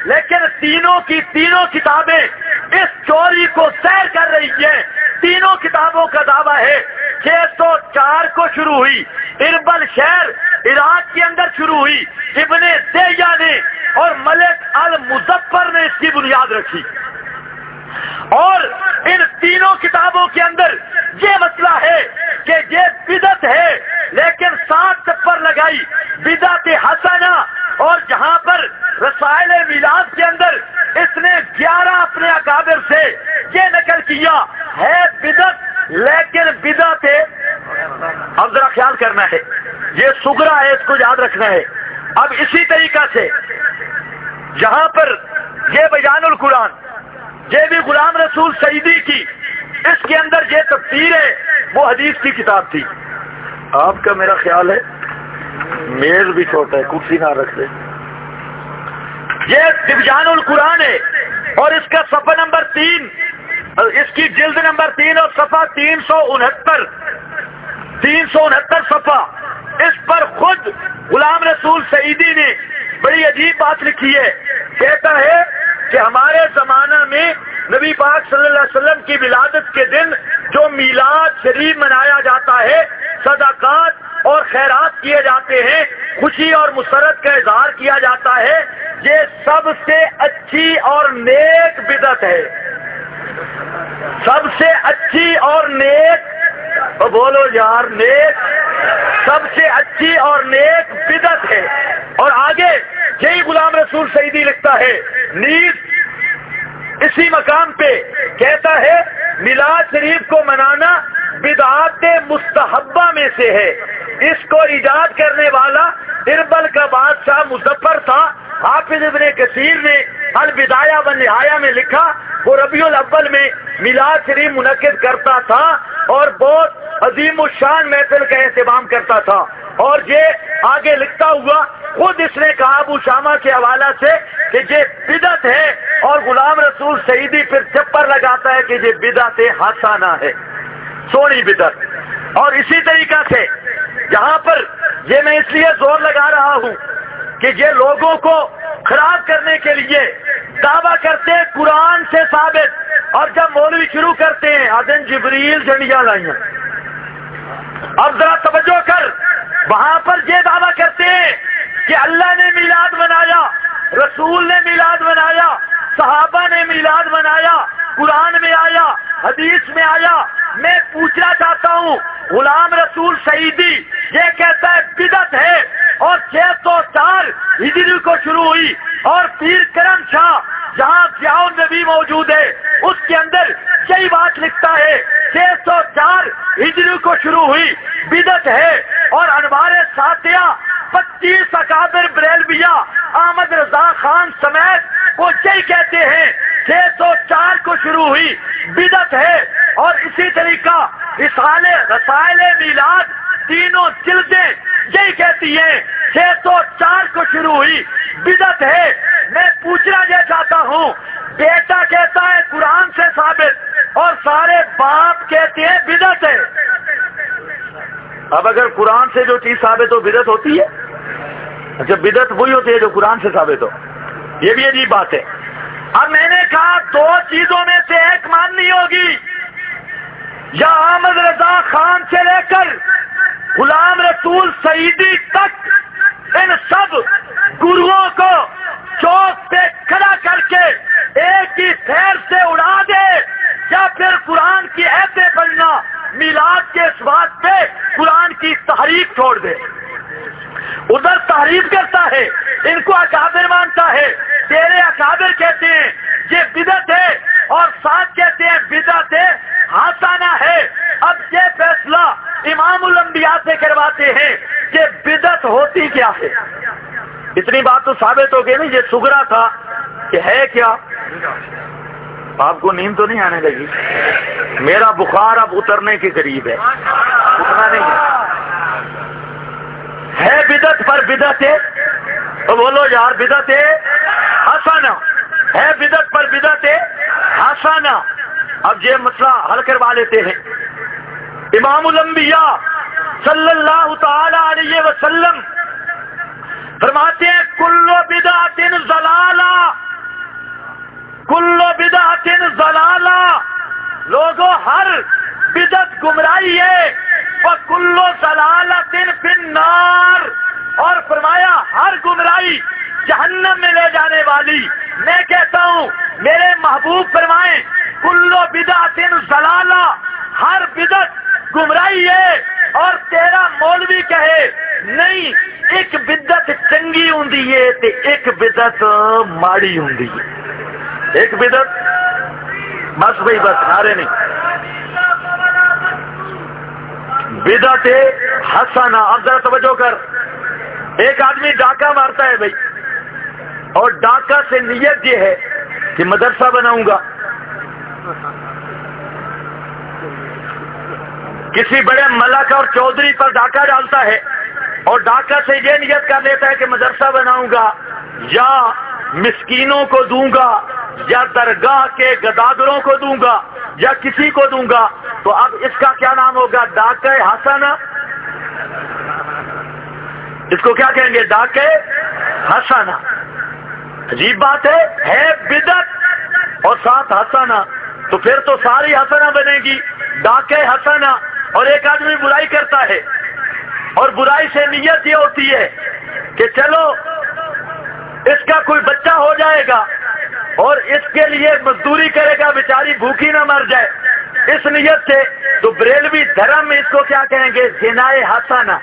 لیکن تینوں کی تینوں کتابیں اس چوری کو سیر کر رہی ہیں۔ تینوں کتابوں کا دعویٰ ہے 604 کو شروع ہوئی، اربل شہر عراق کے اندر شروع ہوئی، ابن دیہ نے اور ملک المظفر نے اس کی بنیاد رکھی۔ اور ان تینوں کتابوں کے اندر یہ مسئلہ ہے کہ یہ بدعت ہے، لیکن 7 چپر لگائی بدعت حسنہ، اور جہاں پر رسائل میلاد کے اندر اس نے 11 اپنے اکابر سے یہ نقل کیا ہے بدعت، لیکن بدعت اب ذرا خیال کرنا ہے، یہ صغرا ہے، اس کو یاد رکھنا ہے۔ اب اسی طریقہ سے جہاں پر یہ بیان القرآن، یہ بھی غلام رسول سعیدی کی، اس کے اندر یہ تفسیر ہے، وہ حدیث کی کتاب تھی۔ آپ کا میرا خیال ہے میز بھی چھوٹا ہے، کرسی نہ رکھ دیں۔ یہ بیان القرآن ہے اور اس کا صفحہ نمبر 3، اس کی جلد نمبر 3 اور صفحہ 369 صفحہ، اس پر خود غلام رسول سعیدی نے بڑی عجیب بات لکھی ہے۔ کہتا ہے کہ ہمارے زمانہ میں نبی پاک صلی اللہ علیہ وسلم کی ولادت کے دن جو میلاد شریف منایا جاتا ہے، صدقات اور خیرات کیے جاتے ہیں، خوشی اور مسرت کا اظہار کیا جاتا ہے، یہ سب سے اچھی اور نیک بدعت ہے۔ سب سے اچھی اور نیک، بولو یار، نیک، سب سے اچھی اور نیک بدعت ہے۔ اور آگے یہی غلام رسول سعیدی لکھتا ہے نیز اسی مقام پہ، کہتا ہے میلاد شریف کو منانا بدعات مستحبہ میں سے ہے۔ اس کو ایجاد کرنے والا اربل کا بادشاہ مظفر تھا۔ حافظ ابن کثیر نے البدایہ والنہایہ میں لکھا وہ ربیع الاول میں میلاد شریف منعقد کرتا تھا اور بہت عظیم الشان محفل کا اہتمام کرتا تھا۔ اور یہ آگے لکھتا ہوا خود اس نے کہا ابو شامہ کے حوالہ سے کہ یہ بدعت ہے، اور غلام رسول سعیدی پھر چپر لگاتا ہے کہ یہ بدعت حسنہ ہے، سونی بدعت۔ اور اسی طریقہ سے یہاں پر یہ میں اس لیے زور لگا رہا ہوں کہ یہ لوگوں کو خراب کرنے کے لیے دعویٰ کرتے ہیں قرآن سے ثابت، اور جب مولوی شروع کرتے ہیں آدن جبریل جھنڈیاں لائیاں، اب ذرا توجہ کر، وہاں پر یہ دعویٰ کرتے ہیں کہ اللہ نے میلاد منایا، رسول نے میلاد منایا، صحابہ نے میلاد منایا، قرآن میں آیا، حدیث میں آیا۔ میں پوچھنا چاہتا ہوں غلام رسول سعیدی یہ کہتا ہے بدعت ہے، اور 604 ہجری کو شروع ہوئی، اور پیر کرم شاہ جہاں ضیاء النبی موجود ہے اس کے اندر یہی بات لکھتا ہے 604 ہجری کو شروع ہوئی، بدعت ہے۔ اور انوار ساتیہ 25 اکابر بریلویہ احمد رضا خان سمیت وہ یہی کہتے ہیں 604 کو شروع ہوئی، بدعت ہے۔ اور اسی طریقہ رسائل میلاد تینوں جلدیں یہی کہتی ہیں 604 کو شروع ہوئی، بدعت ہے۔ میں پوچھنا یہ چاہتا ہوں، بیٹا کہتا ہے قرآن سے ثابت، اور سارے باپ کہتے ہیں بدعت ہے۔ اب اگر قرآن سے جو چیز ثابت ہو بدعت ہوتی ہے؟ اچھا، بدعت وہی ہوتی ہے جو قرآن سے ثابت ہو، یہ بھی عجیب بات ہے۔ اب میں نے کہا 2 چیزوں میں سے ایک ماننی ہوگی، یا احمد رضا خان سے لے کر غلام رسول سعیدی تک ان سب گروؤں کو چوک پہ کھڑا کر کے ایک ہی پھیر سے اڑا دے، یا پھر قرآن کی ایتیں پڑھنا میلاد کے اس بات پہ قرآن کی تحریف چھوڑ دے۔ ادھر تحریف کرتا ہے، ان کو اکابر مانتا ہے، تیرے اکابر کہتے ہیں یہ بدعت ہے، اور ساتھ کہتے ہیں بدعت حسنہ ہے۔ اب یہ فیصلہ امام الانبیاء سے کرواتے ہیں کہ بدعت ہوتی کیا ہے۔ اتنی بات تو ثابت ہو گئی نا، یہ صغرا تھا کہ ہے کیا۔ آپ کو نیند تو نہیں آنے لگی؟ میرا بخار اب اترنے کے قریب ہے، اتنا نہیں ہے بدعت پر بدعت ہے، تو بولو یار بدعت حسنہ ہے، بدعت پر بدعت حسنہ۔ اب یہ مسئلہ حل کروا لیتے ہیں۔ امام الانبیاء صلی اللہ تعالی علیہ وسلم فرماتے ہیں کل بدعت ضلالہ، لوگوں ہر بدعت گمراہی ہے، وَكُلُّ ضَلَالَةٍ فِي النَّارِ، اور فرمایا ہر گمراہی جہنم میں لے جانے والی۔ میں کہتا ہوں میرے محبوب فرمائیں کلو بدعت ضلالہ، ہر بدعت گمراہی ہے، اور تیرا مولوی کہے نہیں ایک بدعت چنگی ہوندی ہے تے ایک بدعت ماڑی ہوندی ہے، ایک بدعت بس بھائی بس نعرے نہیں، بدعت حسنہ۔ اب ذرا توجہ کر، ایک آدمی ڈاکہ مارتا ہے بھائی، اور ڈاکہ سے نیت یہ ہے کہ مدرسہ بناؤں گا، کسی بڑے ملک اور چودھری پر ڈاکہ ڈالتا ہے، اور ڈاکہ سے یہ نیت کر لیتا ہے کہ مدرسہ بناؤں گا، یا مسکینوں کو دوں گا، یا درگاہ کے گداگروں کو دوں گا، یا کسی کو دوں گا، تو اب اس کا کیا نام ہوگا؟ ڈاکہ حسنہ۔ اس کو کیا کہیں گے؟ ڈاکہ حسنہ۔ عجیب بات ہے بدعت اور ساتھ حسنہ، تو پھر تو ساری حسنہ بنے گی، ڈاکہ حسنہ۔ اور ایک آدمی برائی کرتا ہے، اور برائی سے نیت یہ ہوتی ہے کہ چلو اس کا کوئی بچہ ہو جائے گا اور اس کے لیے مزدوری کرے گا، بیچاری بھوکی نہ مر جائے، اس نیت سے، تو بریلوی دھرم میں اس کو کیا کہیں گے؟ زنائے حسنہ،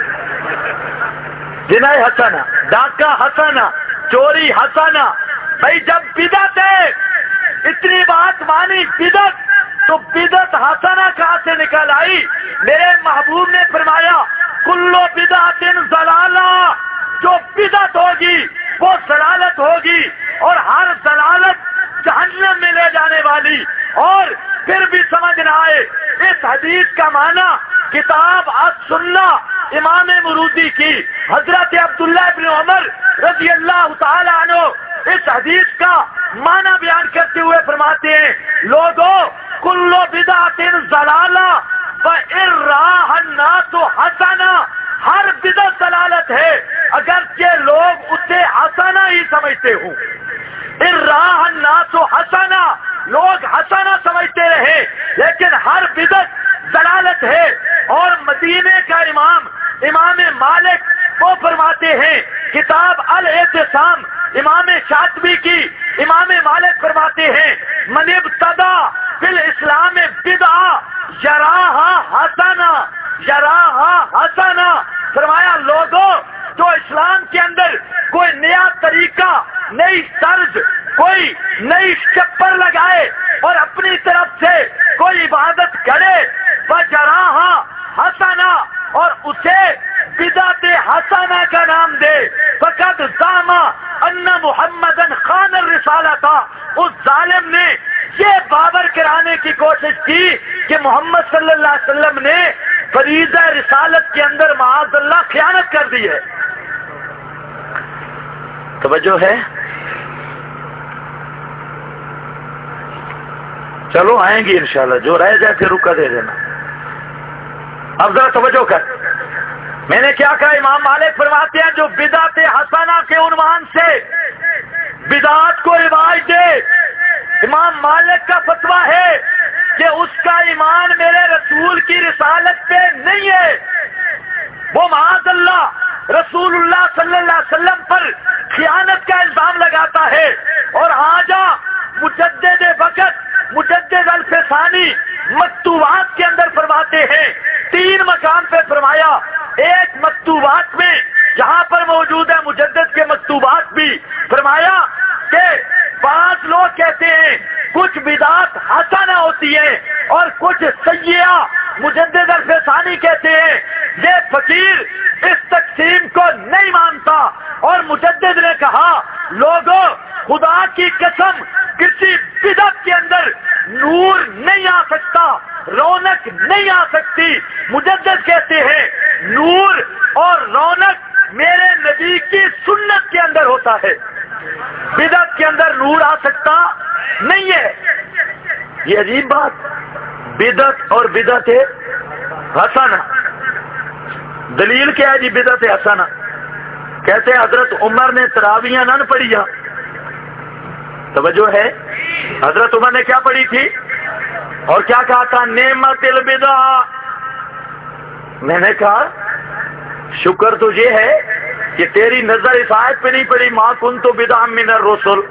زنائے حسنہ، ڈاکہ حسنہ، چوری حسنہ۔ بھائی جب بدعت ہے، اتنی بات مانی بدعت، تو بدعت حسنہ کہاں سے نکل آئی؟ میرے محبوب نے فرمایا کلو بدعت ضلالہ، جو بدعت ہوگی وہ ضلالت ہوگی، اور ہر ضلالت جہنم میں لے جانے والی۔ اور پھر بھی سمجھ نہ آئے اس حدیث کا معنی، کتاب السنہ امام مرودی کی، حضرت عبداللہ ابن عمر رضی اللہ تعالی عنہ اس حدیث کا معنی بیان کرتے ہوئے فرماتے ہیں لوگوں کلو بدعت ضلالہ فَإِن رَّآهَا النَّاسُ حَسَنَةً، ہر بدعت ضلالت ہے اگرچہ لوگ اسے حسنہ ہی سمجھتے ہوں۔ اِن رَّآهَا النَّاسُ حَسَنَةً، لوگ حسنہ سمجھتے رہے، لیکن ہر بدعت ضلالت ہے۔ اور مدینے کا امام مالک وہ فرماتے ہیں، کتاب الاعتصام امام شاطبی کی، امام مالک فرماتے ہیں من ابتدع فی الاسلام بدعہ یراہا حسنہ، یراہا حسنہ، فرمایا لوگوں جو اسلام کے اندر کوئی نیا طریقہ، نئی طرز، کوئی نئی چپر لگائے اور اپنی طرف سے کوئی عبادت کرے، وجراہا حسنہ، اور اسے بدعت حسنہ کا نام دے، فقد زعم ان محمدن خان الرسالۃ، اس ظالم نے یہ باور کرانے کی کوشش کی کہ محمد صلی اللہ علیہ وسلم نے فریضہ رسالت کے اندر معاذ اللہ خیانت کر دی ہے۔ توجہ ہے؟ چلو آئیں گی انشاءاللہ، جو رہ جائے پھر رکا دے دینا۔ اب ذرا توجہ کر، میں نے کیا کہا؟ امام مالک فرماتے ہیں جو بدعت حسنہ کے عنوان سے بدعات کو رواج دے، امام مالک کا فتویٰ ہے کہ اس کا ایمان میرے رسول کی رسالت پہ نہیں ہے، وہ معاذ اللہ رسول اللہ صلی اللہ علیہ وسلم پر خیانت کا الزام لگاتا ہے۔ اور آجا مجدد وقت مجدد الفسانی مکتوبات کے اندر فرماتے ہیں، 3 مقام پہ فرمایا، ایک مکتوبات میں جہاں پر موجود ہے مجدد کے مکتوبات بھی، فرمایا کہ بعض لوگ کہتے ہیں کچھ بدعات حسنہ ہوتی ہیں اور کچھ سیئہ، مجدد الفسانی کہتے ہیں یہ فقیر اس تقسیم کو نہیں مانتا، اور مجدد نے کہا لوگوں خدا کی قسم کسی بدعت کے اندر نور نہیں آ سکتا، رونق نہیں آ سکتی۔ مجدد کہتے ہیں نور اور رونق میرے نبی کی سنت کے اندر ہوتا ہے، بدعت کے اندر نور آ سکتا نہیں ہے۔ یہ عجیب بات، بدعت اور بدعت حسنہ، دلیل کیا ہے جی بدعت حسنہ؟ کہتے ہیں حضرت عمر نے تراویاں نہ پڑھیا، توجہ ہے، حضرت عمر نے کیا پڑھی تھی؟ اور کیا کہا تھا؟ نعمت البدع. میں نے کہا شکر تو یہ ہے کہ تیری نظر اس آیت پہ نہیں پڑی ما کنت بدعا من الرسل.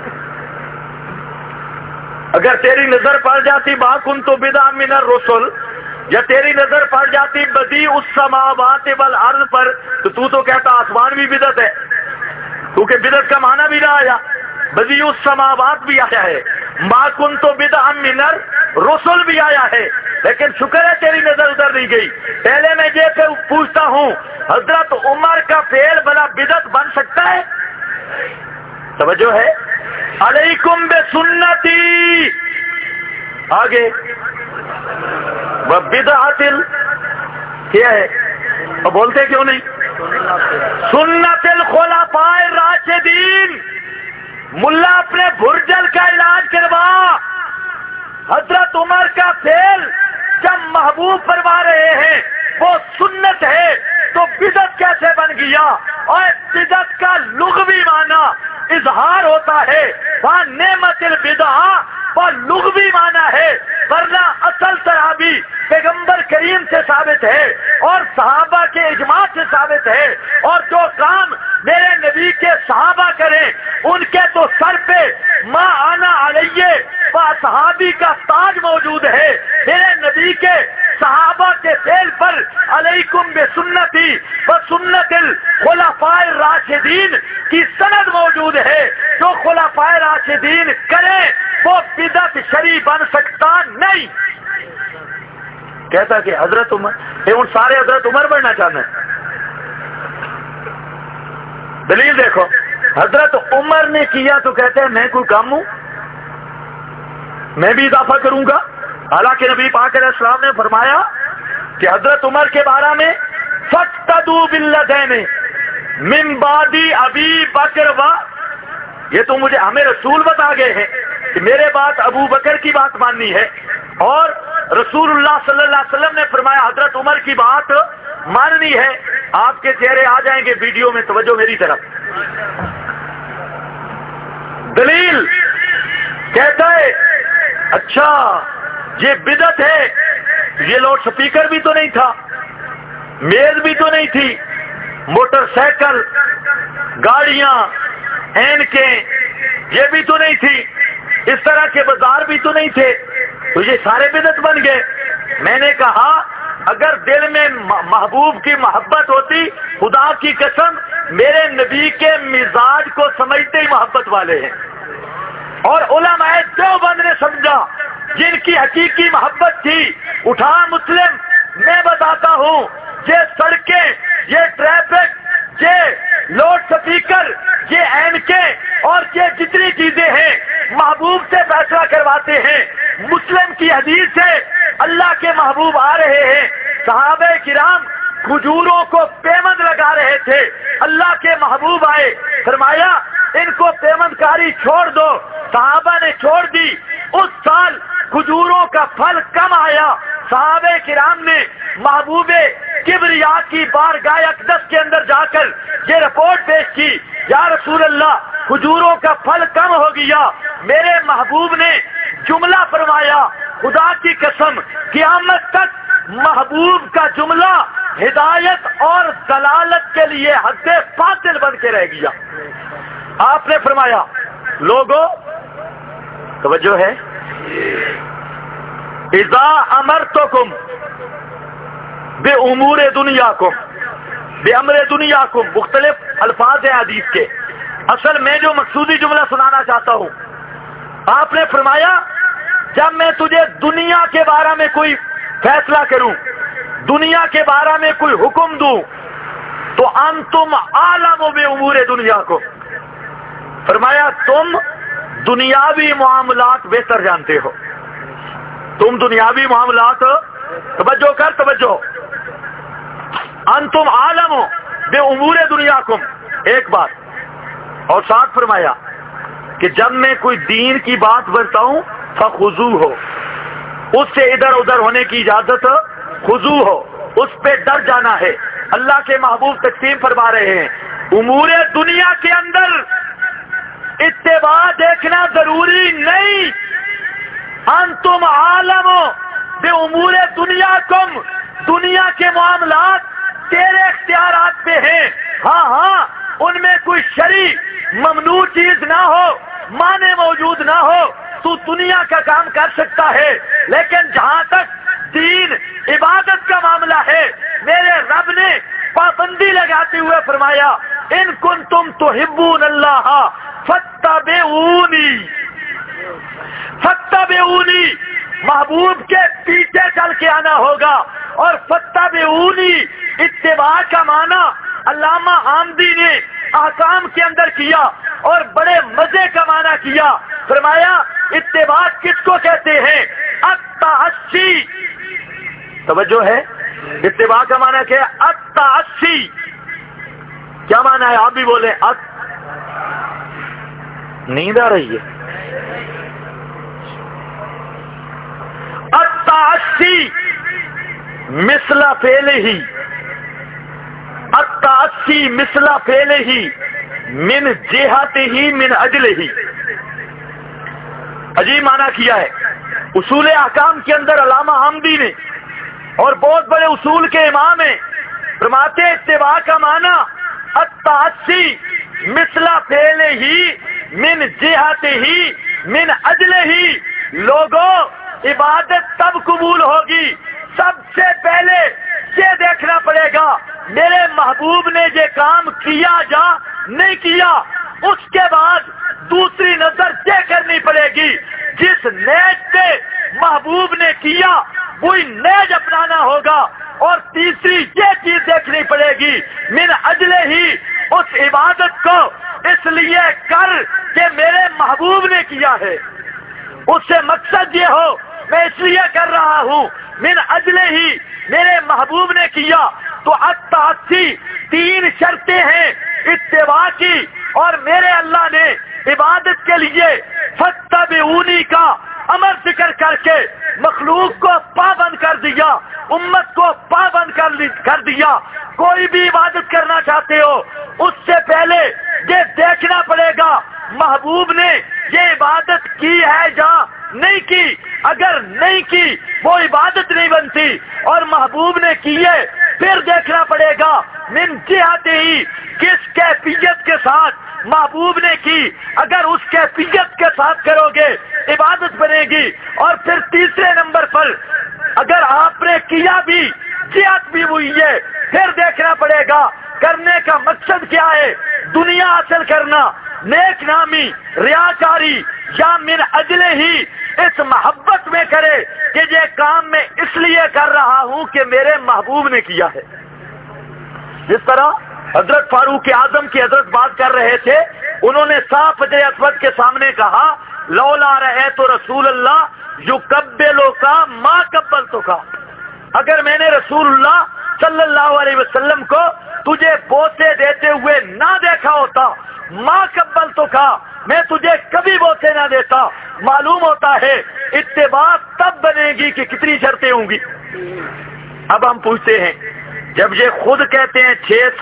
اگر تیری نظر پڑ جاتی ما کنت بدعا من الرسل، یا تیری نظر پڑ جاتی بدیع السماوات والارض پر، تو کہتا آسمان بھی بدعت ہے، کیونکہ بدعت کا معنی بھی نہ آیا، بدیع السماوات بھی آیا ہے، ما کنت بدعا من الرسل بھی آیا ہے. لیکن شکر ہے تیری نظر ادھر نہیں گئی. پہلے میں یہ پوچھتا ہوں، حضرت عمر کا فعل بلا بدعت بن سکتا ہے؟ توجہ ہے. علیکم بسنتی، آگے وبدعۃ کیا ہے؟ اور بولتے کیوں نہیں؟ سنت الخلفاء الراشدین. ملا اپنے بھرجل کا علاج کروا. حضرت عمر کا فعل جب محبوب فرما رہے ہیں وہ سنت ہے تو بدعت کیسے بن گیا؟ اور بدعت کا لغوی معنی اظہار ہوتا ہے، وہاں نعمت البدع وہ لغوی معنی ہے، ورنہ اصل صحابی پیغمبر کریم سے ثابت ہے اور صحابہ کے اجماع سے ثابت ہے. اور جو کام میرے نبی کے صحابہ کریں ان کے تو سر پہ ما آنا علیہ و صحابی کا تاج موجود ہے. میرے نبی کے صحابہ کے فعل پر علیکم بسنتی و سنت الخلفاء الراشدین کی سند موجود ہے. جو خلفاء راشدین کریں وہ بدعت شرعی بن سکتا نہیں. کہتا کہ حضرت عمر ان سارے حضرت عمر بننا چاہتے ہیں. دلیل دیکھو، حضرت عمر نے کیا تو کہتے ہیں میں کوئی کام ہوں، میں بھی اضافہ کروں گا. حالانکہ نبی پاک علیہ السلام نے فرمایا کہ حضرت عمر کے بارے میں فاقتدوا بالذین من بعد ابی بکر و، یہ تو مجھے ہمیں رسول بتا گئے ہیں کہ میرے بات ابو بکر کی بات ماننی ہے، اور رسول اللہ صلی اللہ علیہ وسلم نے فرمایا حضرت عمر کی بات ماننی ہے. آپ کے چہرے آ جائیں گے ویڈیو میں، توجہ میری طرف. دلیل کہتا ہے اچھا یہ بدعت ہے، یہ لاؤڈ سپیکر بھی تو نہیں تھا، میز بھی تو نہیں تھی، موٹر سائیکل، گاڑیاں، اینکیں یہ بھی تو نہیں تھی، اس طرح کے بازار بھی تو نہیں تھے، تو یہ سارے بدعت بن گئے. میں نے کہا اگر دل میں محبوب کی محبت ہوتی، خدا کی قسم میرے نبی کے مزاج کو سمجھتے ہی محبت والے ہیں. اور علماء دیوبند نے سمجھا جن کی حقیقی محبت تھی. اٹھا مسلم میں بتاتا ہوں، یہ سڑکیں، یہ ٹریفک، یہ لاؤڈ سپیکر، یہ اینکیں اور یہ جتنی چیزیں ہیں محبوب سے فیصلہ کرواتے ہیں. مسلم کی حدیث سے اللہ کے محبوب آ رہے ہیں، صحابہ کرام کھجوروں کو پیمند لگا رہے تھے، اللہ کے محبوب آئے، فرمایا ان کو پیمند کاری چھوڑ دو. صحابہ نے چھوڑ دی. اس سال کھجوروں کا پھل کم آیا. صحابہ کرام نے محبوب کبریا کی بارگاہ اقدس کے اندر جا کر یہ رپورٹ پیش کی، یا رسول اللہ کھجوروں کا پھل کم ہو گیا. میرے محبوب نے جملہ فرمایا، خدا کی قسم قیامت تک محبوب کا جملہ ہدایت اور دلالت کے لیے حد فاضل بن کے رہ گیا. آپ نے فرمایا لوگوں توجہ ہے، اذا امرتکم بامور دنیاکم، بامر دنیاکم مختلف الفاظ ہیں حدیث کے، اصل میں جو مقصودی جملہ سنانا چاہتا ہوں، آپ نے فرمایا جب میں تجھے دنیا کے بارے میں کوئی فیصلہ کروں، دنیا کے بارے میں کوئی حکم دوں تو انتم عالم بامور دنیاکم، فرمایا تم دنیاوی معاملات بہتر جانتے ہو، تم دنیاوی معاملات، توجہ کر توجہ، انتم عالم بامور دنیاکم ایک بات، اور ساتھ فرمایا کہ جب میں کوئی دین کی بات بتاؤں فخضوع ہو، اس سے ادھر ادھر ہونے کی اجازت، خضوع ہو، اس پہ ڈر جانا ہے. اللہ کے محبوب تقسیم فرما رہے ہیں امور دنیا کے اندر اتباع دیکھنا ضروری نہیں، انتم عالم بے امور دنیا کم، دنیا کے معاملات تیرے اختیارات پہ ہیں، ہاں ہاں ان میں کوئی شرعی ممنوع چیز نہ ہو، مانے موجود نہ ہو، تو دنیا کا کام کر سکتا ہے، لیکن جہاں تک دین عبادت کا معاملہ ہے میرے رب نے پابندی لگاتے ہوئے فرمایا ان کنتم تحبون اللہ فاتبعونی، فاتبعونی محبوب کے پیچھے چل کے آنا ہوگا، اور فاتبعونی اتباع کا معنی علامہ حامدی نے احکام کے اندر کیا اور بڑے مزے کا معنی کیا، فرمایا اتباع کس کو کہتے ہیں؟ التعصی، توجہ ہے، اتباع کا معنی کیا ہے؟ التعصی، کیا معنی ہے آپ بھی بولیں؟ نیند آ رہی ہے؟ التعصی مثل فعلہ، التعصی مثل فعلہ من جہتہ من اجلہ، عجیب معنی کیا ہے اصول احکام کے اندر علامہ حامدی نے، اور بہت بڑے اصول کے امام ہیں، فرماتے اتباع کا معنی التعصی مثل فعلہ من جہتہ من اجلہ، لوگوں عبادت تب قبول ہوگی، سب سے پہلے یہ دیکھنا پڑے گا میرے محبوب نے یہ کام کیا یا نہیں کیا، اس کے بعد دوسری نظر یہ کرنی پڑے گی جس نیج پہ محبوب نے کیا وہی نیج اپنانا ہوگا، اور تیسری یہ چیز دیکھنی پڑے گی من اجلہ ہی اس عبادت کو اس لیے کر کہ میرے محبوب نے کیا ہے، اس سے مقصد یہ ہو میں اس لیے کر رہا ہوں، من اجلہ ہی میرے محبوب نے کیا، تو التعصی تین شرطیں ہیں اتباع کی، اور میرے اللہ نے عبادت کے لیے فاتبعونی کا امر ذکر کر کے مخلوق کو پابند کر دیا، امت کو پابند کر دیا، کوئی بھی عبادت کرنا چاہتے ہو اس سے پہلے یہ دیکھنا پڑے گا محبوب نے یہ عبادت کی ہے یا نہیں کی، اگر نہیں کی وہ عبادت نہیں بنتی، اور محبوب نے کی ہے پھر دیکھنا پڑے گا من جہتہ ہی کس کیفیت کے ساتھ محبوب نے کی، اگر اس کیفیت کے ساتھ کرو گے عبادت بنے گی، اور پھر تیسرے نمبر پر اگر آپ نے کیا بھی جہت بھی ہوئی ہے پھر دیکھنا پڑے گا کرنے کا مقصد کیا ہے، دنیا حاصل کرنا، نیک نامی، ریاکاری، یا من اجلہ ہی اس محبت میں کرے کہ یہ کام میں اس لیے کر رہا ہوں کہ میرے محبوب نے کیا ہے۔ جس طرح حضرت فاروق اعظم کی حضرت بات کر رہے تھے، انہوں نے صاف حجر اسود کے سامنے کہا لولا رہے تو رسول اللہ یقبلو کا ما قبلتو کا، اگر میں نے رسول اللہ صلی اللہ علیہ وسلم کو تجھے بوسے دیتے ہوئے نہ دیکھا ہوتا، ما قبلتو کا میں تجھے کبھی بوسے نہ دیتا۔ معلوم ہوتا ہے اتباع تب بنے گی کہ کتنی شرطیں ہوں گی۔ اب ہم پوچھتے ہیں جب یہ خود کہتے ہیں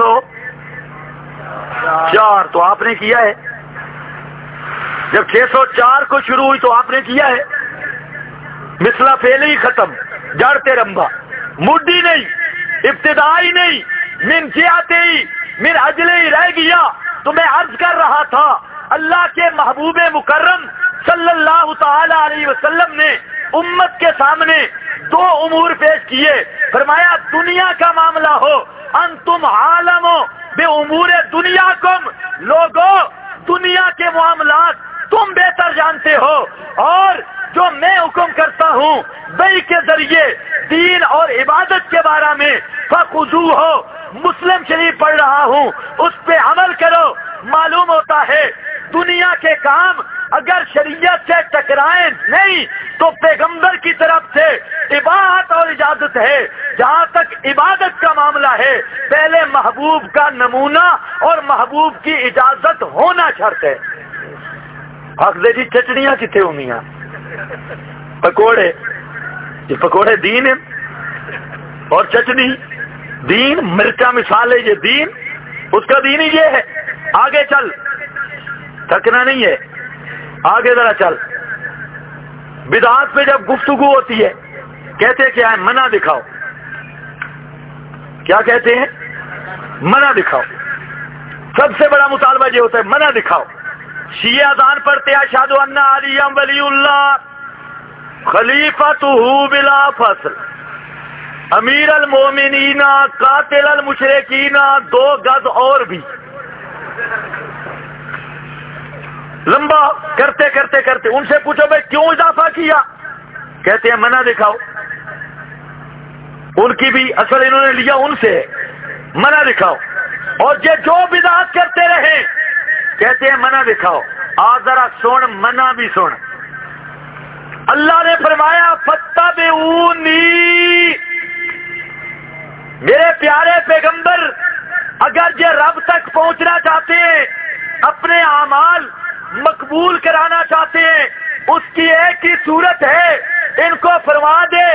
604 تو آپ نے کیا ہے، جب 604 کو شروع ہوئی تو آپ نے کیا ہے، مثلا فعلی ہی ختم، جڑتے رمبا، مڈی نہیں، ابتدائی نہیں، من جہتے ہی من اجلے ہی رہ گیا۔ تو میں عرض کر رہا تھا اللہ کے محبوب مکرم صلی اللہ تعالی علیہ وسلم نے امت کے سامنے دو امور پیش کیے، فرمایا دنیا کا معاملہ ہو انتم عالم بے امور دنیا کم، لوگوں دنیا کے معاملات تم بہتر جانتے ہو، اور جو میں حکم کرتا ہوں وحی کے ذریعے دین اور عبادت کے بارے میں فخذوہ ہو، مسلم شریف پڑھ رہا ہوں، اس پہ عمل کرو۔ معلوم ہوتا ہے دنیا کے کام اگر شریعت سے ٹکرائیں نہیں تو پیغمبر کی طرف سے عبادت اور اجازت ہے۔ جہاں تک عبادت کا معاملہ ہے پہلے محبوب کا نمونہ اور محبوب کی اجازت ہونا شرط ہے۔ آخر جی چٹنیاں کتنے ہونی ہیں، پکوڑے، یہ پکوڑے دین ہیں اور چٹنی دین، مرچا مثال ہے یہ دین، اس کا دین ہی یہ ہے۔ آگے چل، تھکنا نہیں ہے، آگے ذرا چل۔ بدعات پہ جب گفتگو ہوتی ہے کہتے کیا ہے؟ منع دکھاؤ. کیا کہتے ہیں؟ منع دکھاؤ. سب سے بڑا مطالبہ یہ ہوتا ہے منع دکھاؤ. شیعہ اذان پڑھتے ہیں اشہد ان علی ولی اللہ خلیفۃہ بلا فصل امیر المومنین قاتل المشرکین 2 گز اور بھی. لمبا کرتے کرتے کرتے ان سے پوچھو بھائی کیوں اضافہ کیا؟ کہتے ہیں منع دکھاؤ. ان کی بھی اصل انہوں نے لیا ان سے، منع دکھاؤ. اور یہ جو بدعت کرتے رہے کہتے ہیں منع دکھاؤ. ذرا سن، منع بھی سن. اللہ نے فرمایا فاتبعونی، میرے پیارے پیغمبر اگر یہ رب تک پہنچنا چاہتے ہیں، اپنے اعمال مقبول کرانا چاہتے ہیں، اس کی ایک ہی صورت ہے، ان کو فرما دے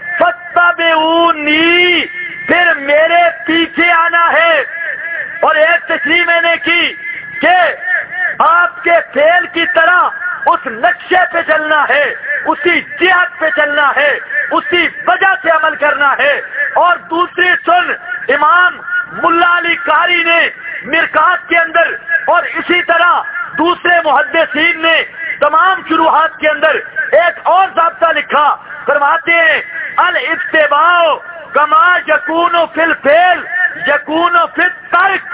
فاتبعونی، پھر میرے پیچھے آنا ہے. اور ایک تشریح میں نے کی کہ آپ کے فعل کی طرح اس نقشے پہ چلنا ہے، اسی جہت پہ چلنا ہے، اسی وجہ سے عمل کرنا ہے. اور دوسری سن، امام ملا علی قاری نے مرکات کے اندر اور اسی طرح دوسرے محدثین نے تمام شروحات کے اندر ایک اور ضابطہ لکھا. فرماتے ہیں الاتباع کما یکون فی الفعل یکون فی الترک،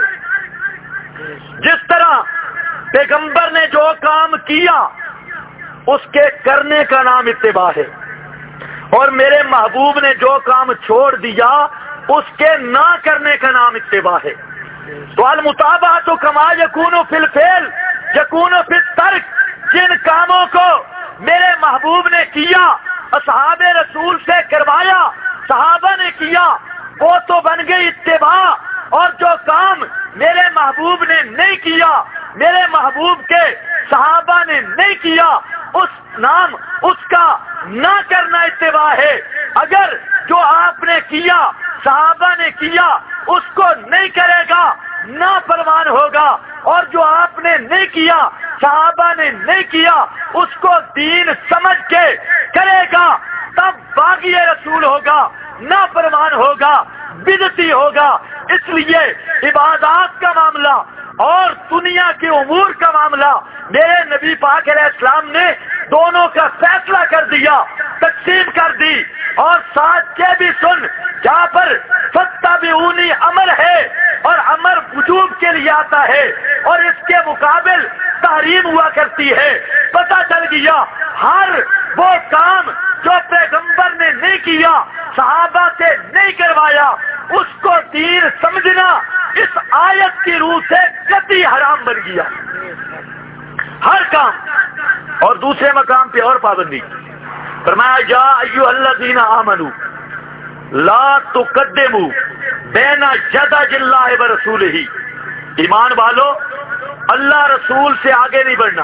جس طرح پیغمبر نے جو کام کیا اس کے کرنے کا نام اتباع ہے، اور میرے محبوب نے جو کام چھوڑ دیا اس کے نہ کرنے کا نام اتباع ہے. تو المتابعۃ کما یکون فی الفعل یکون فی الترک، جن کاموں کو میرے محبوب نے کیا، اصحاب رسول سے کروایا، صحابہ نے کیا، وہ تو بن گئی اتباع. اور جو کام میرے محبوب نے نہیں کیا، میرے محبوب کے صحابہ نے نہیں کیا، اس کا نہ کرنا اتباع ہے. اگر جو آپ نے کیا، صحابہ نے کیا، اس کو نہیں کرے گا نافرمان ہوگا. اور جو آپ نے نہیں کیا، صحابہ نے نہیں کیا، اس کو دین سمجھ کے کرے گا تب باغی رسول ہوگا، نافرمان ہوگا، بدعتی ہوگا. اس لیے عبادات کا معاملہ اور دنیا کے امور کا معاملہ میرے نبی پاک علیہ السلام نے دونوں کا فیصلہ کر دیا، تقسیم کر دی. اور ساتھ کے بھی سن، جہاں پر فاتبعونی امر ہے اور امر وجوب کے لیے آتا ہے اور اس کے مقابل تحریم ہوا کرتی ہے، پتہ چل گیا ہر وہ کام جو پیغمبر نے نہیں کیا، صحابہ سے نہیں کروایا، اس کو دین سمجھنا اس آیت کی روح سے قطعی حرام بن گیا، ہر کام. اور دوسرے مقام پہ اور پابندی فرمایا یا ایھا الذین آمنوا لا تقدموا بین یدی اللہ ورسولہ، ایمان والو اللہ رسول سے آگے نہیں بڑھنا،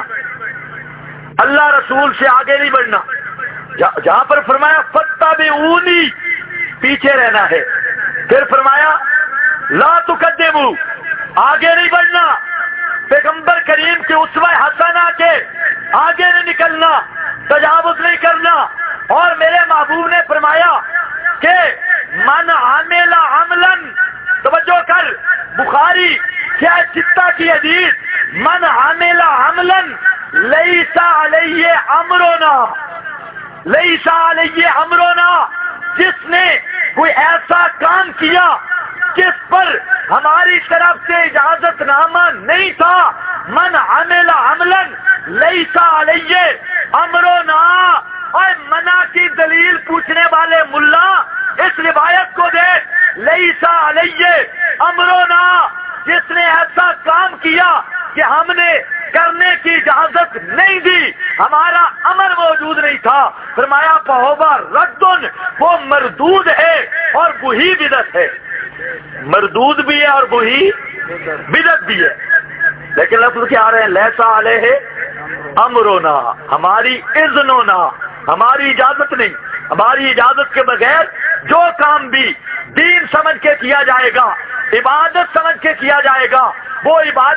اللہ رسول سے آگے نہیں بڑھنا. جہاں پر فرمایا فاتبعونی، پیچھے رہنا ہے. پھر فرمایا لا تقدموا، آگے نہیں بڑھنا، پیغمبر کریم کے اسوہ حسنہ کے آگے نہیں نکلنا، تجاوز نہیں کرنا. اور میرے محبوب نے فرمایا کہ من عمل عملا، توجہ کر، بخاری کیا چتہ کی حدیث، من عمل عملا لیس علیہ امرنا، لیس علیہ امرنا، جس نے کوئی ایسا کام کیا جس پر ہماری طرف سے اجازت نامہ نہیں تھا، من عمل عملا لیس علیہ امرنا. اور منع کی دلیل پوچھنے والے ملا اس روایت کو دے، لیس علیہ امرنا، جس نے ایسا کام کیا کہ ہم نے کرنے کی اجازت نہیں دی، ہمارا امر موجود نہیں تھا. فرمایا فہو رد، وہ مردود ہے اور وہی بدعت ہے. مردود بھی ہے اور وہی بدعت بھی ہے. لیکن لفظ کیا آ رہے ہیں، لیسا علیہ امرنا، ہماری اذننا، ہماری اجازت نہیں. ہماری اجازت کے بغیر جو کام بھی دین سمجھ کے کیا جائے گا، عبادت سمجھ کے کیا جائے گا، وہ عبادت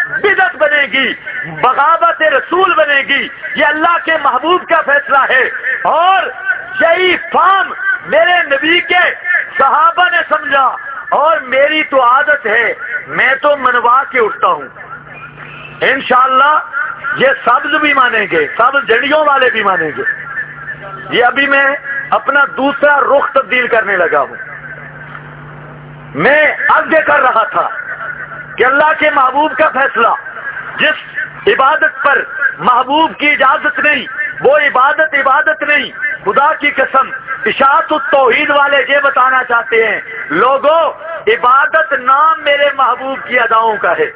بدعت بنے گی، بغاوت رسول بنے گی، یہ اللہ کے محبوب کا فیصلہ ہے۔ اور یہی فام میرے نبی کے صحابہ نے سمجھا، اور میری تو عادت ہے، میں تو منوا کے اٹھتا ہوں۔ انشاءاللہ یہ سبز بھی مانیں گے، سبز جھنڈیوں والے بھی مانیں گے۔ یہ ابھی میں اپنا دوسرا رخ تبدیل کرنے لگا ہوں۔ میں آگے کر رہا تھا کہ اللہ کے محبوب کا فیصلہ، جس عبادت پر محبوب کی اجازت نہیں وہ عبادت نہیں۔ خدا کی قسم اشاعت التوحید والے یہ بتانا چاہتے ہیں، لوگوں عبادت نام میرے محبوب کی اداؤں کا ہے،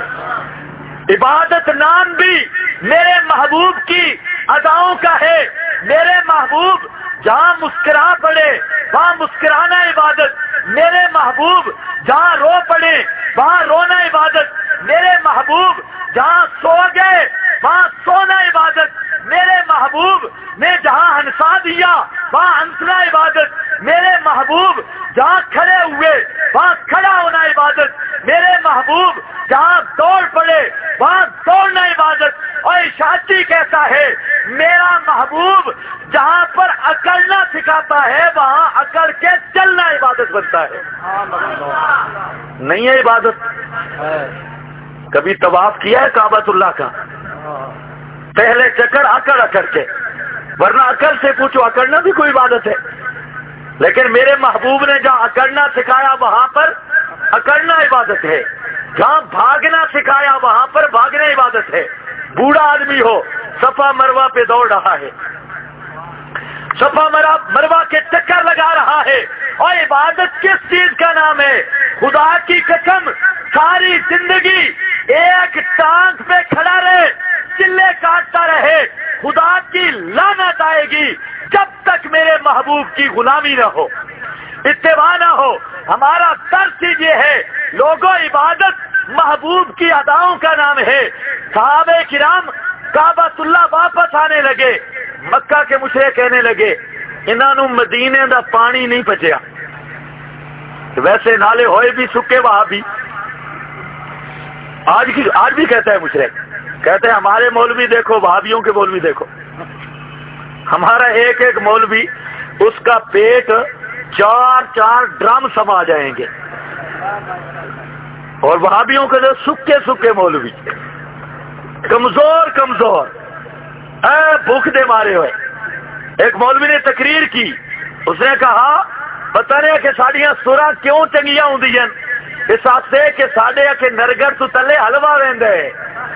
عبادت نام بھی میرے محبوب کی اداؤں کا ہے۔ میرے محبوب جہاں مسکرا پڑے وہاں مسکرانا عبادت، میرے محبوب جہاں رو پڑے وہاں رونا عبادت، میرے محبوب جہاں سو گئے وہاں سونا عبادت، میرے محبوب نے جہاں ہنسا دیا وہاں ہنسنا عبادت، میرے محبوب جہاں کھڑے ہوئے وہاں کھڑا ہونا عبادت، میرے محبوب جہاں دوڑ پڑے وہاں دوڑنا عبادت۔ اور اشاعتی کہتا ہے میرا محبوب جہاں پر اکڑنا سکھاتا ہے وہاں اکڑ کے چلنا عبادت بنتا ہے۔ نہیں ہے عبادت؟ کبھی طواف کیا ہے کعبۃ اللہ کا؟ پہلے چکر اکڑ کے، ورنہ عقل سے پوچھو اکڑنا بھی کوئی عبادت ہے؟ لیکن میرے محبوب نے جہاں اکڑنا سکھایا وہاں پر اکڑنا عبادت ہے، جہاں بھاگنا سکھایا وہاں پر بھاگنا عبادت ہے۔ بوڑھا آدمی ہو صفا مروہ پہ دوڑ رہا ہے، صفا مروہ کے چکر لگا رہا ہے، اور عبادت کس چیز کا نام ہے؟ خدا کی قسم ساری زندگی ایک ٹانگ پہ کھڑا رہے، چلے کاٹتا رہے، خدا کی لعنت آئے گی جب تک میرے محبوب کی غلامی نہ ہو، اتباع نہ ہو۔ ہمارا درس ہی یہ ہے، لوگوں عبادت محبوب کی اداؤں کا نام ہے۔ صحابہ کرام کعبۃ اللہ واپس آنے لگے، مکہ کے مشرک کہنے لگے انہاں نوں مدینے دا پانی نہیں بچیا، ویسے نالے ہوئے بھی سکے وہاں بھی۔ آج بھی کہتا ہے مشرک، کہتے ہیں ہمارے مولوی دیکھو وہابیوں کے مولوی دیکھو، ہمارا ایک ایک مولوی اس کا پیٹ 4 ڈرم سما جائیں گے، اور وہابیوں کے سکے مولوی کمزور بھوک دے مارے ہوئے۔ ایک مولوی نے تقریر کی، اس نے کہا پتہ نہیں کہ ساڑیاں سراں کیوں چنگیاں ہوندیاں، اس واسطے کہ ساڈے کے نرگڑ تو تلے حلوا ویندا ہے،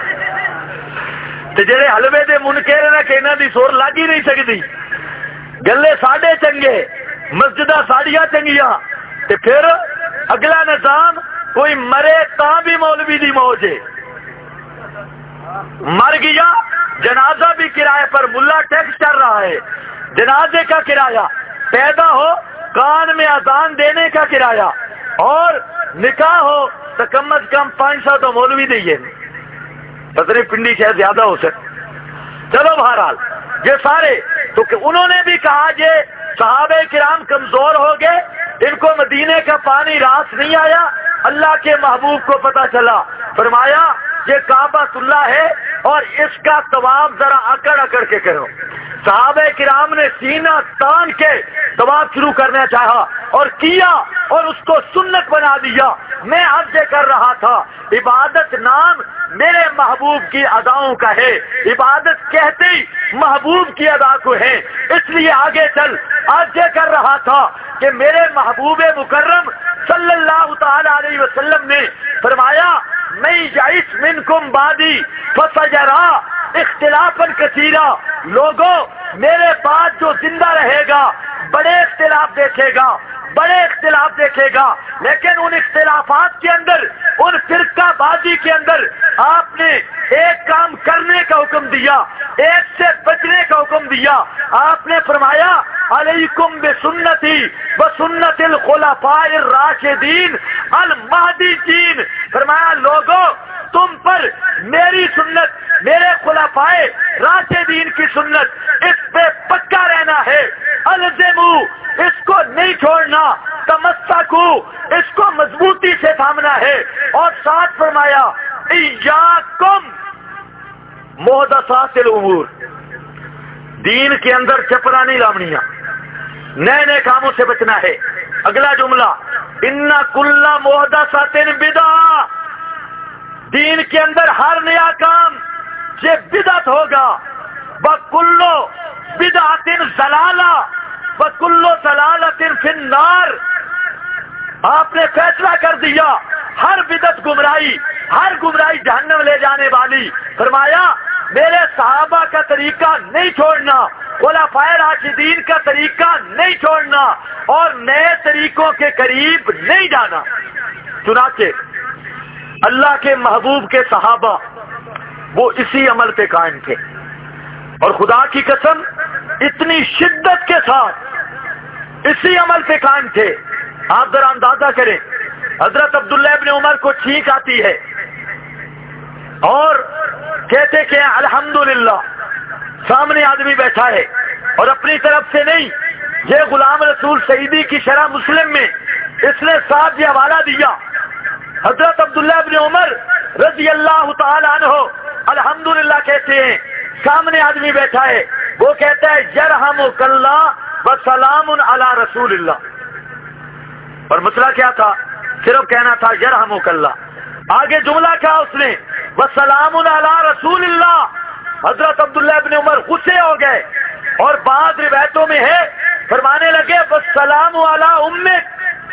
تے جڑے حلوے دے منکر نے کہ انہاں دی سور لگ ہی نہیں سکدی، گلے ساڈے چنگے، مسجداں ساڑیاں چنگیاں، تے پھر اگلا نظام کوئی مرے تاں بھی مولوی دی موج ہے، مر گیا جنازہ بھی کرائے پر، ملا ٹیکس چل رہا ہے جنازے کا کرایہ، پیدا ہو کان میں اذان دینے کا کرایہ، اور نکاح ہو تو کم از کم 500 تو مولوی دئیے، پتہ نہیں پنڈی شاید زیادہ ہو سکے۔ چلو بہرحال یہ سارے تو کہ انہوں نے بھی کہا یہ صحابہ کرام کمزور ہو گئے، ان کو مدینے کا پانی راس نہیں آیا، اللہ کے محبوب کو پتا چلا، فرمایا یہ کعبۃ اللہ ہے اور اس کا طواف ذرا اکڑ کے کرو۔ صحابہ کرام نے سینہ تان کے طواف شروع کرنا چاہا اور کیا، اور اس کو سنت بنا دیا۔ میں عرض کر رہا تھا عبادت نام میرے محبوب کی اداؤں کا ہے، عبادت کہتے ہی محبوب کی ادا کو ہے، اس لیے آگے چل عرض کر رہا تھا کہ میرے محبوب مکرم صلی اللہ تعالی علیہ وسلم نے فرمایا میں یعش منکم بعدی فسیرا اختلافا کثیرا، لوگوں میرے بعد جو زندہ رہے گا بڑے اختلاف دیکھے گا، لیکن ان اختلافات کے اندر، ان فرقہ بازی کے اندر آپ نے ایک کام کرنے کا حکم دیا، ایک سے بچنے کا حکم دیا۔ آپ نے فرمایا علیکم بسنتی وسنت الخلفاء الراشدین المہدیین، فرمایا لوگوں تم پر میری سنت، میرے خلفاء راشدین کی سنت، اس پہ پکا رہنا ہے، الزمو اس کو نہیں چھوڑنا، تمسکو اس کو مضبوطی سے تھامنا ہے، اور ساتھ فرمایا ایاکم मुहदसातिल उमूर, दीन के अंदर चपरानी लावनियां, नए नए कामों से बचना है। अगला जुमला, इन्ना कुल्ला मुहदसातिन बिदा, दीन के अंदर हर नया काम ये बिदअत होगा। बकुल्लो बिदअतिन ज़लाला बकुल्लो ज़लालतिन फिन्नार, आपने फैसला कर दिया हर बिदअत गुमराही, हर गुमराही जहन्नम ले जाने वाली। फरमाया मेरे सहाबा का तरीका नहीं छोड़ना, खुलाफाए राशिदीन का तरीका नहीं छोड़ना और नए तरीकों के करीब नहीं जाना। चुनाचे अल्लाह के महबूब के सहाबा वो इसी अमल पे कायम थे और खुदा की कसम इतनी शिद्दत के साथ इसी अमल पे कायम थे। आप जरा अंदाजा करें, हजरत अब्दुल्लाह इब्न उमर को छींक आती है और कहते कि अल्हम्दुलिल्लाह, सामने आदमी बैठा है और अपनी तरफ से नहीं, ये गुलाम रसूल सईदी की शरह मुस्लिम में इसने साथ ये हवाला दिया। हजरत अब्दुल्लाह इब्न उमर रज़ी अल्लाह तआला अन्हु अल्हम्दुलिल्लाह कहते हैं, सामने आदमी बैठा है, वो कहता है यरहमुकल्लाह व सलामुन अला रसूलिल्लाह। और मसला क्या था? सिर्फ कहना था यरहमुकल्लाह, आगे जुमला क्या उसने, व सलामुन अला रसूलिल्लाह। हजरत अब्दुल्लाह इब्न उमर गुस्से हो गए और बाद रिवायतों में है फरमाने लगे व सलामु अला उम्मिक,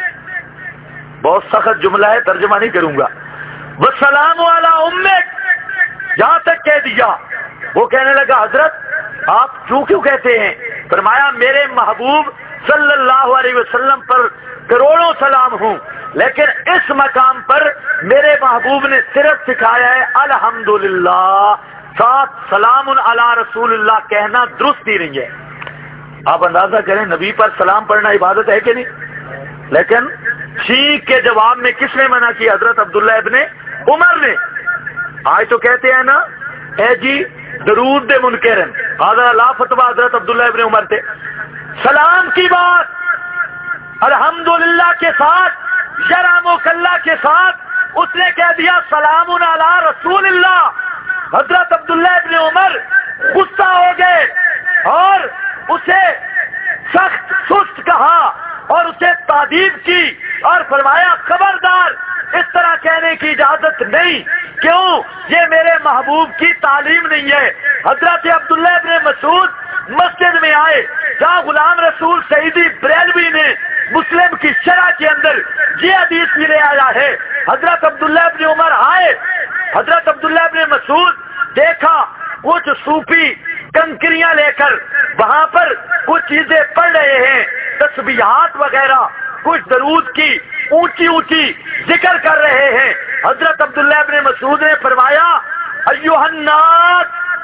बहुत सख्त जुमला है, तर्जुमा नहीं करूंगा, व सलामु अला उम्मिक, यहां तक कह दिया। वो कहने लगा हजरत आप क्यों कहते हैं? फरमाया मेरे महबूब सल्लल्लाहु अलैहि वसल्लम पर करोड़ों सलाम हूं, लेकिन इस मकाम पर मेरे महबूब ने सिर्फ सिखाया है अल्हम्दुलिल्लाह, साथ सलामुन अला रसूलिल्लाह कहना दुरुस्त ही नहीं है। आप अंदाजा करें नबी पर सलाम पढ़ना इबादत है कि नहीं? लेकिन छींक के जवाब में किसने मना किया? हजरत अब्दुल्लाह इब्ने उमर ने। आज तो कहते हैं ना, ए जी दरूद दे मुनकरन, हाज़ा ला फतवा हजरत अब्दुल्लाह इब्ने उमर थे। सलाम की बात अल्हम्दुलिल्लाह के साथ, यरहमुकल्लाह के साथ उसने कह दिया सलामुन अला रसूलिल्लाह। हजरत अब्दुल्लाह इब्ने उमर गुस्सा हो गए और उसे सख्त सुस्त कहा और उसे तादीब की और फरमाया खबरदार, इस तरह कहने की इजाजत नहीं। क्यों? ये मेरे महबूब की तालीम नहीं है। हजरत अब्दुल्लाह इब्ने मसूद मस्जिद में आए, जहाँ गुलाम रसूल सईदी बरेलवी ने मुस्लिम की शरह के अंदर ये हदीस भी ले आया है। हजरत अब्दुल्लाह इब्ने उमर आए, हजरत अब्दुल्लाह इब्ने मसूद देखा कुछ सूफी कंकरियां लेकर वहां पर कुछ चीजें पढ़ रहे हैं, तस्बीहात वगैरह, कुछ दरूद की ऊंची ऊंची जिक्र कर रहे हैं। हजरत अब्दुल्लाह इब्ने मसूद ने फरमाया अय्युहन्नास,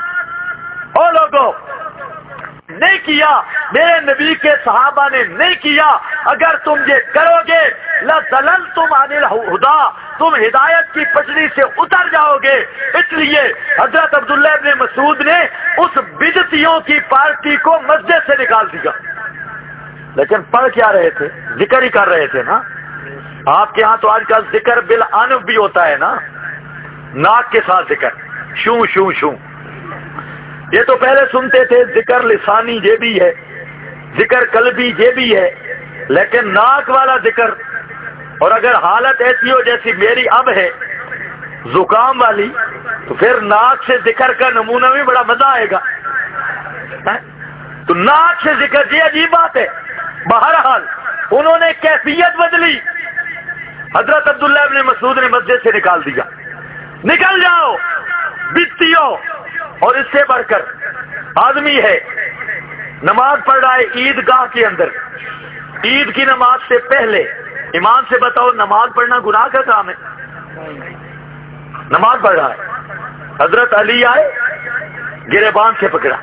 ओ लोगों, नहीं किया, मेरे नबी के सहाबा ने नहीं किया, अगर तुम ये करोगे लज़ललतुम अनिल हुदा, तुम हिदायत की पटरी से उतर जाओगे। इसलिए हजरत अब्दुल्लाह इब्ने मसूद ने उस बिदतियों की पार्टी को मस्जिद से निकाल दिया। लेकिन पढ़ क्या रहे थे? जिक्र ही कर रहे थे ना। आपके यहाँ तो आजकल जिक्र बिल अनफ भी होता है ना, नाक के साथ जिक्र, शू शू शू। ये तो पहले सुनते थे जिक्र लिसानी ये भी है, जिक्र कल्बी ये भी है, लेकिन नाक वाला जिक्र। और अगर हालत ऐसी हो जैसी मेरी अब है, जुकाम वाली, तो फिर नाक से जिक्र का नमूना भी बड़ा मजा आएगा। तो नाक से जिक्र ये अजीब बात है। बहरहाल उन्होंने कैफियत बदली, हजरत अब्दुल्लाह इब्ने मसूद ने मस्जिद से निकाल दिया, निकल जाओ बित्तियों। और इससे बढ़कर आदमी है नमाज पढ़ रहा है ईदगाह के अंदर, ईद की नमाज से पहले, इमाम से बताओ नमाज पढ़ना गुनाह का काम है? नमाज पढ़ रहा है, हजरत अली आए, गिरेबान से पकड़ा।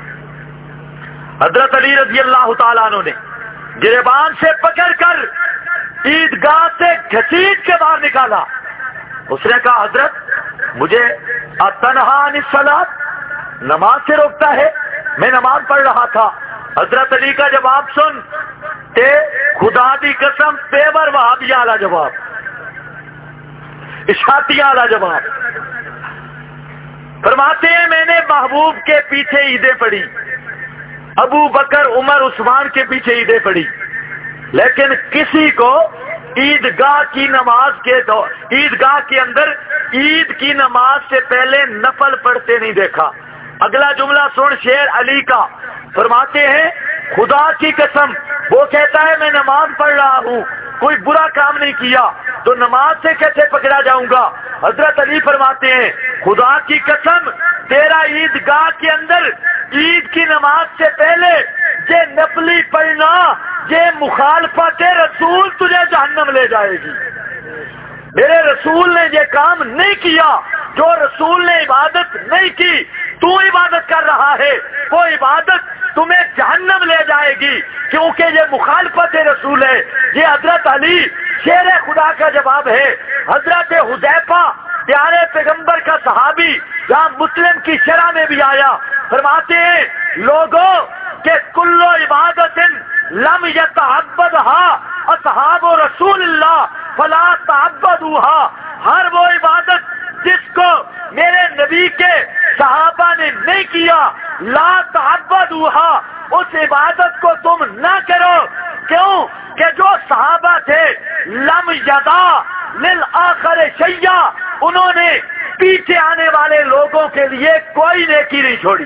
हजरत अली रज़ी अल्लाह तआला अन्हु ने गिरेबान से पकड़कर ईदगाह से घसीट के बाहर निकाला। उसने कहा हजरत मुझे अतनहा अनिस सलात, नमाज से रोकता है, मैं नमाज पढ़ रहा था। हजरत अली का जवाब सुन ते खुदा दी कसम पेवर वहाबिया वाला जवाब, इशातिया वाला जवाब। فرماتے ہیں میں نے محبوب کے پیچھے عیدیں پڑھی، ابو بکر عمر عثمان کے پیچھے عیدیں پڑھی، لیکن کسی کو عیدگاہ کی نماز کے عیدگاہ کے اندر عید کی نماز سے پہلے نفل پڑھتے نہیں دیکھا۔ اگلا جملہ سن شیر علی کا، فرماتے ہیں خدا کی قسم، وہ کہتا ہے میں نماز پڑھ رہا ہوں، کوئی برا کام نہیں کیا تو نماز سے کیسے پکڑا جاؤں گا؟ حضرت علی فرماتے ہیں خدا کی قسم، تیرا عیدگاہ کے اندر عید کی نماز سے پہلے یہ نفلی پڑھنا، یہ مخالفت رسول تجھے جہنم لے جائے گی۔ میرے رسول نے یہ کام نہیں کیا، جو رسول نے عبادت نہیں کی تو عبادت کر رہا ہے، وہ عبادت تمہیں جہنم لے جائے گی، کیونکہ یہ مخالفت رسول ہے۔ یہ حضرت علی شیر خدا کا جواب ہے۔ حضرت حذیفہ پیارے پیغمبر کا صحابی، جہاں مسلم کی شرح میں بھی آیا، فرماتے ہیں لوگوں کہ کلو عبادت لم یتعبدها اصحاب رسول اللہ فلا تعبدوها، ہر وہ عبادت جس کو میرے نبی کے صحابہ نے نہیں کیا، لا تعبدوها، اس عبادت کو تم نہ کرو۔ کیوں کہ جو صحابہ تھے لم یدا للآخر شیئا، انہوں نے پیچھے آنے والے لوگوں کے لیے کوئی نیکی نہیں چھوڑی،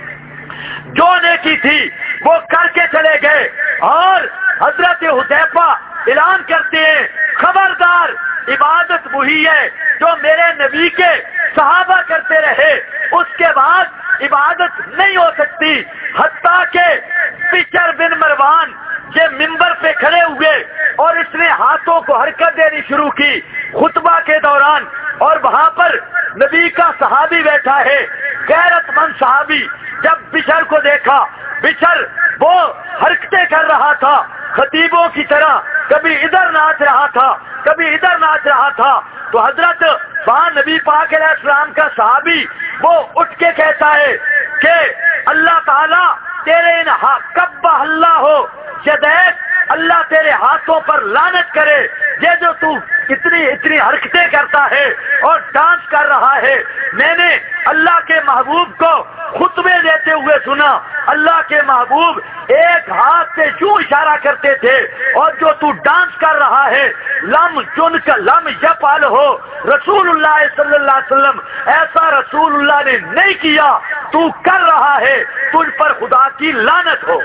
جو نیکی تھی وہ کر کے چلے گئے۔ اور حضرت حذیفہ اعلان کرتے ہیں خبردار، عبادت وہی ہے جو میرے نبی کے صحابہ کرتے رہے، اس کے بعد عبادت نہیں ہو سکتی۔ حتیٰ کہ بشر بن مروان یہ ممبر پہ کھڑے ہوئے اور اس نے ہاتھوں کو حرکت دینی شروع کی خطبہ کے دوران، اور وہاں پر نبی کا صحابی بیٹھا ہے، غیرت مند صحابی، جب بشر کو دیکھا، بشر وہ حرکتیں کر رہا تھا خطیبوں کی طرح، کبھی ادھر ناچ رہا تھا کبھی ادھر ناچ رہا تھا، تو حضرت وہاں نبی پاک علیہ السلام کا صحابی وہ اٹھ کے کہتا ہے کہ اللہ تعالیٰ تیرے ان کبہ اللہ ہو یدیک، اللہ تیرے ہاتھوں پر لعنت کرے، یہ جو تو اتنی حرکتیں کرتا ہے اور ڈانس کر رہا ہے۔ میں نے اللہ کے محبوب کو خطبے دیتے ہوئے سنا، اللہ کے محبوب ایک ہاتھ سے یوں اشارہ کرتے تھے، اور جو تو ڈانس کر رہا ہے لم جن کا لم یفعل ہو رسول اللہ صلی اللہ علیہ وسلم، ایسا رسول اللہ نے نہیں کیا، تو کر رہا ہے، تجھ پر خدا کی لعنت ہو۔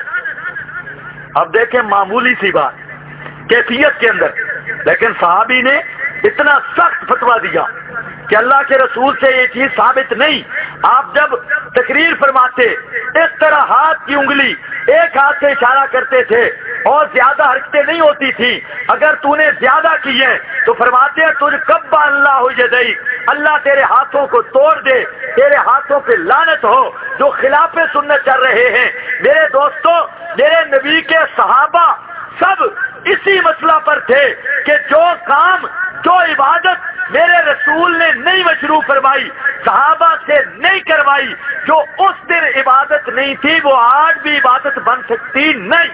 اب دیکھیں معمولی سی بات کیفیت کے اندر، لیکن صحابی نے اتنا سخت فتویٰ دیا کہ اللہ کے رسول سے یہ چیز ثابت نہیں۔ آپ جب تقریر فرماتے اس طرح ہاتھ کی انگلی ایک ہاتھ سے اشارہ کرتے تھے اور زیادہ حرکتیں نہیں ہوتی تھی، اگر تو نے زیادہ کی ہے تو فرماتے ہیں تجھ کبا اللہ ہو یدئی، اللہ تیرے ہاتھوں کو توڑ دے، تیرے ہاتھوں پہ لعنت ہو، جو خلاف سنت چل رہے ہیں۔ میرے دوستو، میرے نبی کے صحابہ سب اسی مسئلہ پر تھے کہ جو کام، جو عبادت میرے رسول نے نہیں مشروع فرمائی، صحابہ سے نہیں کروائی، جو اس دن عبادت نہیں تھی وہ آج بھی عبادت بن سکتی نہیں۔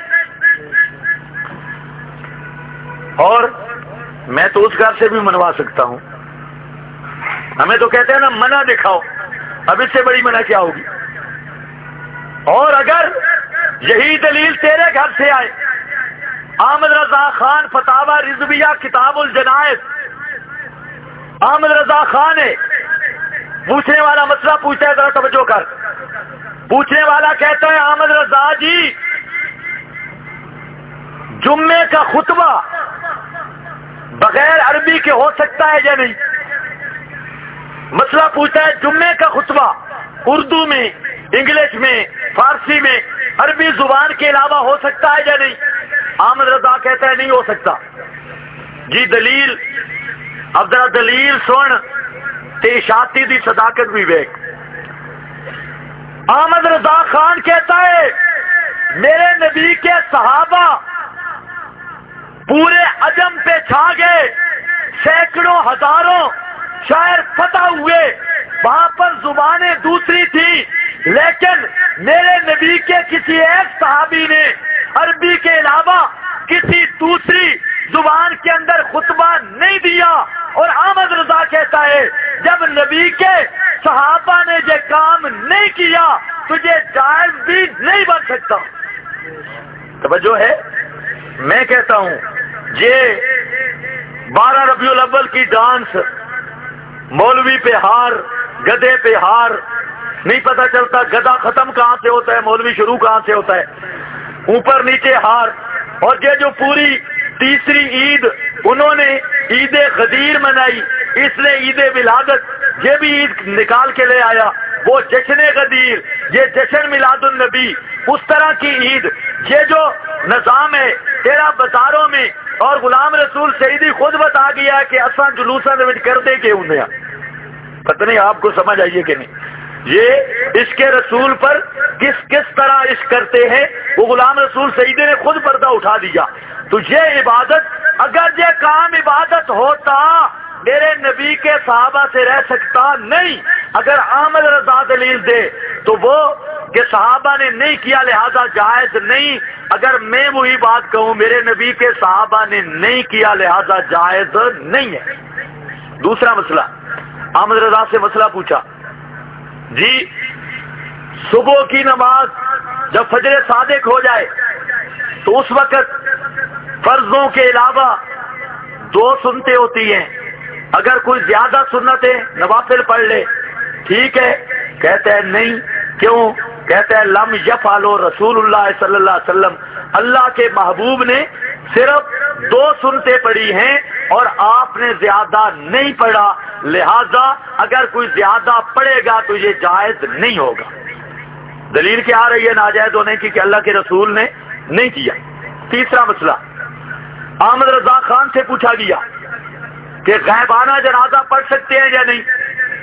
اور میں تو اس گھر سے بھی منوا سکتا ہوں، ہمیں تو کہتے ہیں نا منع دکھاؤ، اب اس سے بڑی منع کیا ہوگی؟ اور اگر یہی دلیل تیرے گھر سے آئے، احمد رضا خان فتاوی رضویہ کتاب الجنائز، احمد رضا خان ہے، پوچھنے والا مسئلہ پوچھتا ہے، ذرا توجہ کر، پوچھنے والا کہتا ہے احمد رضا جی جمعے کا خطبہ بغیر عربی کے ہو سکتا ہے یا نہیں؟ مسئلہ پوچھتا ہے جمعے کا خطبہ اردو میں، انگلش میں، فارسی میں، عربی زبان کے علاوہ ہو سکتا ہے یا نہیں؟ احمد رضا کہتا ہے نہیں ہو سکتا۔ جی دلیل، اب ذرا دلیل سن تے شاتی دی صداقت بھی ویک۔ احمد رضا خان کہتا ہے میرے نبی کے صحابہ پورے عجم پہ چھا گئے، سینکڑوں ہزاروں شاعر فتح ہوئے، وہاں پر زبانیں دوسری تھی، لیکن میرے نبی کے کسی ایک صحابی نے عربی کے علاوہ کسی دوسری زبان کے اندر خطبہ نہیں دیا، اور احمد رضا کہتا ہے جب نبی کے صحابہ نے یہ کام نہیں کیا تجھے جائز بھی نہیں بن سکتا. توجہ ہے. میں کہتا ہوں یہ 12 ربیع الاول کی ڈانس، مولوی پہ ہار، گدھے پہ ہار، نہیں پتہ چلتا گدھا ختم کہاں سے ہوتا ہے مولوی شروع کہاں سے ہوتا ہے، اوپر نیچے ہار. اور یہ جو پوری تیسری عید انہوں نے عید غدیر منائی، اس نے عید ولادت یہ بھی عید نکال کے لے آیا، وہ جشن غدیر، یہ جشن میلاد النبی، اس طرح کی عید. یہ جو نظام ہے تیرا بازاروں میں، اور غلام رسول سعیدی خود بتا گیا کہ اساں جلوساں دے وچ کردے کہ ہوندے ہیں. پتہ نہیں آپ کو سمجھ آئیے کہ نہیں. یہ عشق رسول پر کس طرح عشق کرتے ہیں وہ غلام رسول سعیدی نے خود پردہ اٹھا دیا. تو یہ عبادت، اگر یہ کام عبادت ہوتا میرے نبی کے صحابہ سے رہ سکتا نہیں. اگر احمد رضا دلیل دے تو وہ کہ صحابہ نے نہیں کیا لہذا جائز نہیں. اگر میں وہی بات کہوں میرے نبی کے صحابہ نے نہیں کیا لہذا جائز نہیں ہے. دوسرا مسئلہ، احمد رضا سے مسئلہ پوچھا جی صبح کی نماز جب فجر صادق ہو جائے تو اس وقت فرضوں کے علاوہ 2 سنتیں ہوتی ہیں، اگر کوئی زیادہ سنتیں نوافل پڑھ لے ٹھیک ہے. کہتے ہیں نہیں. کیوں؟ کہتے ہیں لم یفعلوا رسول اللہ صلی اللہ علیہ وسلم، اللہ کے محبوب نے صرف 2 سنتیں پڑھی ہیں اور آپ نے زیادہ نہیں پڑھا، لہذا اگر کوئی زیادہ پڑھے گا تو یہ جائز نہیں ہوگا. دلیل کیا آ رہی ہے ناجائز ہونے کی کہ اللہ کے رسول نے نہیں کیا. تیسرا مسئلہ، احمد رضا خان سے پوچھا گیا کہ غائبانہ جنازہ پڑھ سکتے ہیں یا نہیں.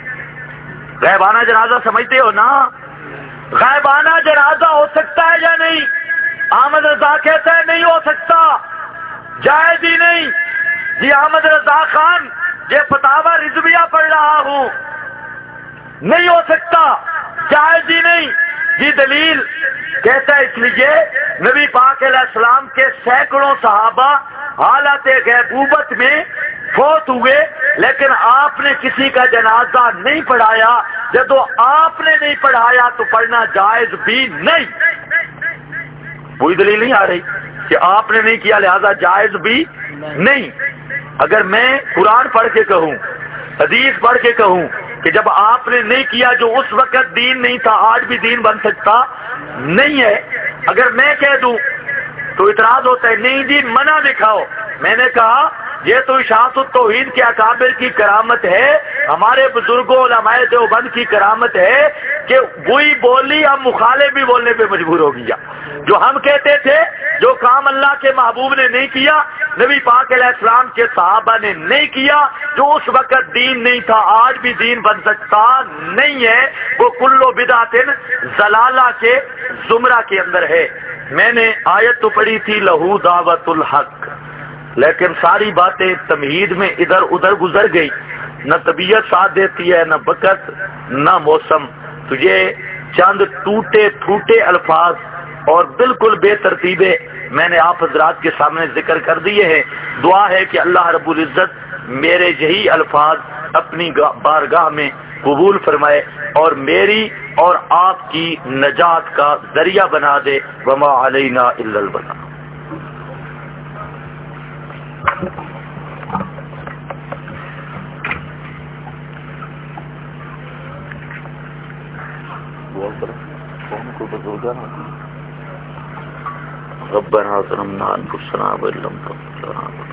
غائبانہ جنازہ سمجھتے ہو نا؟ غائبانہ جنازہ ہو سکتا ہے یا نہیں؟ احمد رضا کہتا ہے نہیں ہو سکتا، جائز ہی نہیں. جی احمد رضا خان یہ فتاوی رضویہ پڑھ رہا ہوں، نہیں ہو سکتا، جائز ہی نہیں. جی دلیل کہتا ہے اس لیے نبی پاک علیہ السلام کے سینکڑوں صحابہ حالت غیبوبت میں فوت ہوئے لیکن آپ نے کسی کا جنازہ نہیں پڑھایا. جب آپ نے نہیں پڑھایا تو پڑھنا جائز بھی نہیں. وہی دلیل نہیں آ رہی کہ آپ نے نہیں کیا لہذا جائز بھی نہیں. اگر میں قرآن پڑھ کے کہوں، حدیث پڑھ کے کہوں کہ جب آپ نے نہیں کیا جو اس وقت دین نہیں تھا آج بھی دین بن سکتا نہیں ہے، اگر میں کہہ دوں تو اعتراض ہوتا ہے نہیں جی منع دکھاؤ. میں نے کہا یہ تو اشاعت التوحید کے اکابر کی کرامت ہے، ہمارے بزرگوں علماء دیوبند کی کرامت ہے کہ وہی بولی اب مخالف بھی بولنے پہ مجبور ہو گیا. جو ہم کہتے تھے جو کام اللہ کے محبوب نے نہیں کیا، نبی پاک علیہ السلام کے صحابہ نے نہیں کیا، جو اس وقت دین نہیں تھا آج بھی دین بن سکتا نہیں ہے، وہ کلو بدعت ضلالہ کے زمرہ کے اندر ہے. میں نے آیت تو پڑھی تھی لہو دعوت الحق، لیکن ساری باتیں تمہید میں ادھر ادھر گزر گئی. نہ طبیعت ساتھ دیتی ہے، نہ وقت، نہ موسم. تو یہ چند ٹوٹے پھوٹے الفاظ اور بالکل بے ترتیبے میں نے آپ حضرات کے سامنے ذکر کر دیے ہیں. دعا ہے کہ اللہ رب العزت میرے یہی الفاظ اپنی بارگاہ میں قبول فرمائے اور میری اور آپ کی نجات کا ذریعہ بنا دے. وما علینا الا البلاغ. ربنا ظلمنا انفسنا وان لم تغفر لنا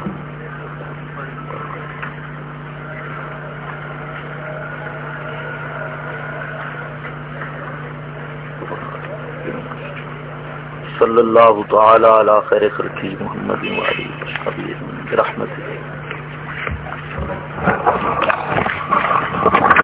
صلی اللہ تعالی علی خیر خلقہ محمد وعلی آلہ وصحبہ برحمتہ.